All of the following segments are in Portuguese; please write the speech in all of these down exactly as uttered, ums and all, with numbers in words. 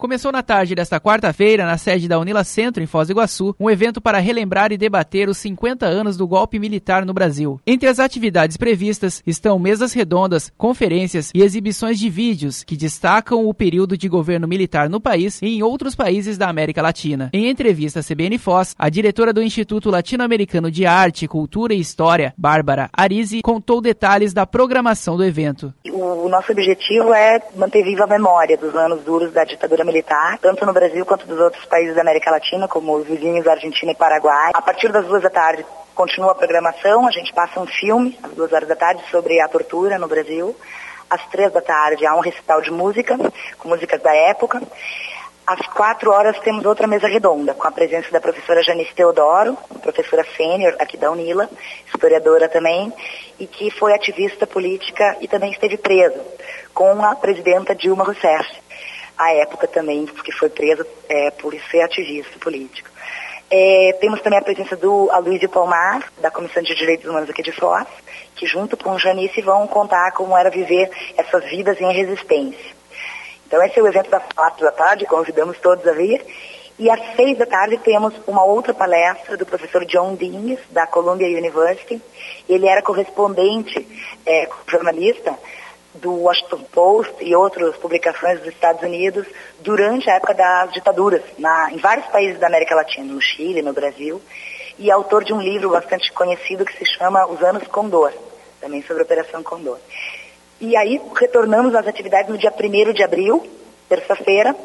Começou na tarde desta quarta-feira, na sede da Unila Centro, em Foz do Iguaçu, um evento para relembrar e debater os cinquenta anos do golpe militar no Brasil. Entre as atividades previstas estão mesas redondas, conferências e exibições de vídeos que destacam o período de governo militar no país e em outros países da América Latina. Em entrevista à C B N Foz, a diretora do Instituto Latino-Americano de Arte, Cultura e História, Bárbara Arisi, contou detalhes da programação do evento. O nosso objetivo é manter viva a memória dos anos duros da ditadura militar, tanto no Brasil quanto dos outros países da América Latina, como os vizinhos Argentina e Paraguai. A partir das duas da tarde continua a programação, a gente passa um filme às duas horas da tarde sobre a tortura no Brasil. Às três da tarde há um recital de música, com músicas da época. Às quatro horas temos outra mesa redonda, com a presença da professora Janice Teodoro, professora sênior aqui da Unila, historiadora também, e que foi ativista política e também esteve presa, com a presidenta Dilma Rousseff, à época também, que foi presa é, por ser ativista político. É, temos também a presença do Aloysio Palmar, da Comissão de Direitos Humanos aqui de Foz, que junto com Janice vão contar como era viver essas vidas em resistência. Então esse é o evento das quatro da tarde, convidamos todos a vir. E às seis da tarde temos uma outra palestra do professor John Deans, da Columbia University. Ele era correspondente, é, jornalista do Washington Post e outras publicações dos Estados Unidos durante a época das ditaduras, na, em vários países da América Latina, no Chile, no Brasil, e autor de um livro bastante conhecido que se chama Os Anos Condor, também sobre a Operação Condor. E aí retornamos às atividades no dia primeiro de abril, terça-feira,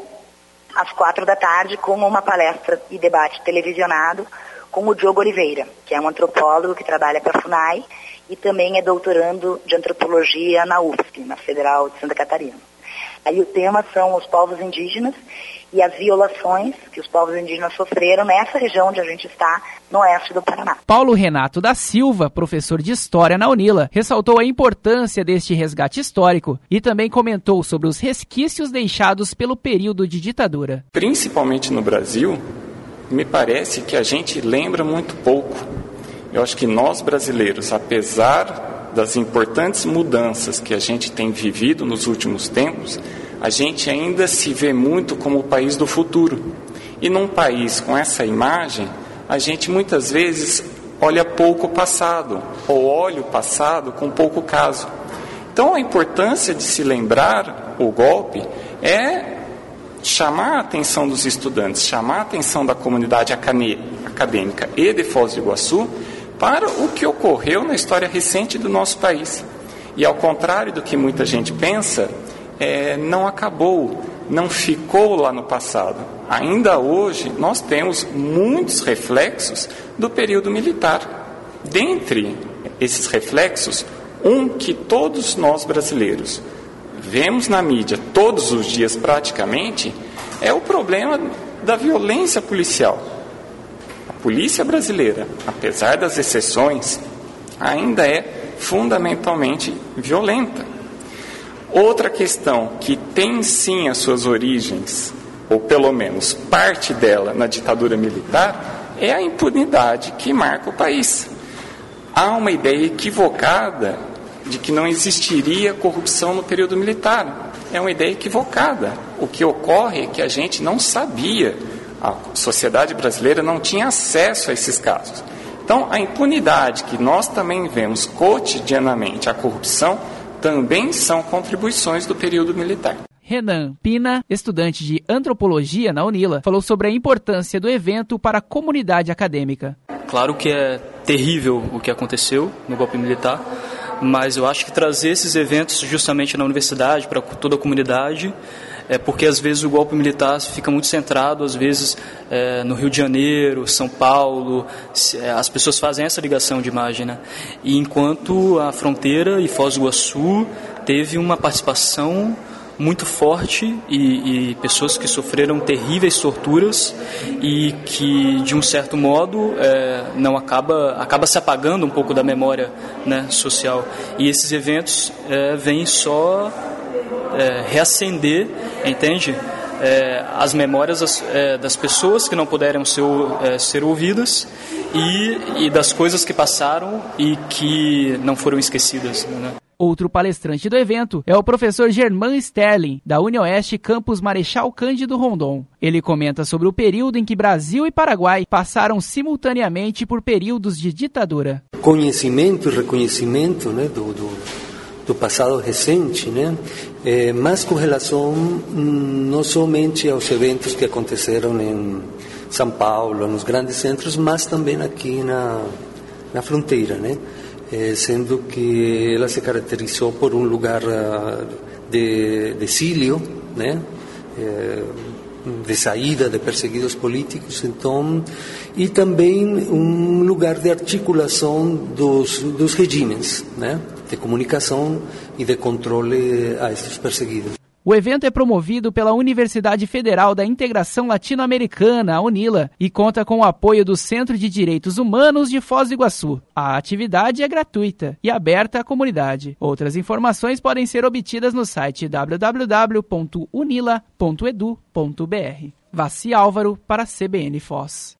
às quatro da tarde, com uma palestra e debate televisionado com o Diogo Oliveira, que é um antropólogo que trabalha para a FUNAI e também é doutorando de antropologia na U F S C, na Federal de Santa Catarina. Aí o tema são os povos indígenas e as violações que os povos indígenas sofreram nessa região onde a gente está, no oeste do Paraná. Paulo Renato da Silva, professor de História na Unila, ressaltou a importância deste resgate histórico e também comentou sobre os resquícios deixados pelo período de ditadura. Principalmente no Brasil, me parece que a gente lembra muito pouco. Eu acho que nós brasileiros, apesar das importantes mudanças que a gente tem vivido nos últimos tempos, a gente ainda se vê muito como o país do futuro. E num país com essa imagem, a gente muitas vezes olha pouco o passado, ou olha o passado com pouco caso. Então a importância de se lembrar o golpe é chamar a atenção dos estudantes, chamar a atenção da comunidade acadêmica e de Foz do Iguaçu para o que ocorreu na história recente do nosso país. E ao contrário do que muita gente pensa, é, não acabou, não ficou lá no passado. Ainda hoje nós temos muitos reflexos do período militar. Dentre esses reflexos, um que todos nós brasileiros vemos na mídia todos os dias praticamente, é o problema da violência policial. A polícia brasileira, apesar das exceções, ainda é fundamentalmente violenta. Outra questão que tem sim as suas origens, ou pelo menos parte dela na ditadura militar, é a impunidade que marca o país. Há uma ideia equivocada de que não existiria corrupção no período militar. É uma ideia equivocada. O que ocorre é que a gente não sabia, a sociedade brasileira não tinha acesso a esses casos. Então, a impunidade que nós também vemos cotidianamente, a corrupção, também são contribuições do período militar. Renan Pina, estudante de antropologia na Unila, falou sobre a importância do evento para a comunidade acadêmica. Claro que é terrível o que aconteceu no golpe militar, mas eu acho que trazer esses eventos justamente na universidade, para toda a comunidade, é porque às vezes o golpe militar fica muito centrado, às vezes é, no Rio de Janeiro, São Paulo, as pessoas fazem essa ligação de imagem, né? E enquanto a fronteira e Foz do Iguaçu teve uma participação muito forte e, e pessoas que sofreram terríveis torturas e que, de um certo modo, é, não acaba, acaba se apagando um pouco da memória, né, social. E esses eventos é, vêm só é, reacender, entende? É, as memórias das, é, das pessoas que não puderam ser, é, ser ouvidas e, e das coisas que passaram e que não foram esquecidas, né? Outro palestrante do evento é o professor Germán Sterling, da UniOeste Campus Marechal Cândido Rondon. Ele comenta sobre o período em que Brasil e Paraguai passaram simultaneamente por períodos de ditadura. Conhecimento e reconhecimento, né, do, do, do passado recente, né, é, mas com relação não somente aos eventos que aconteceram em São Paulo, nos grandes centros, mas também aqui na, na fronteira, né? Eh, sendo que ela se caracterizou por um lugar uh, de, de exílio, né? Eh, de saída de perseguidos políticos, então, e também um lugar de articulação dos, dos regimes, né? De comunicação e de controle a estes perseguidos. O evento é promovido pela Universidade Federal da Integração Latino-Americana, a UNILA, e conta com o apoio do Centro de Direitos Humanos de Foz do Iguaçu. A atividade é gratuita e aberta à comunidade. Outras informações podem ser obtidas no site w w w ponto unila ponto edu ponto b r. Vassi Álvaro para a C B N Foz.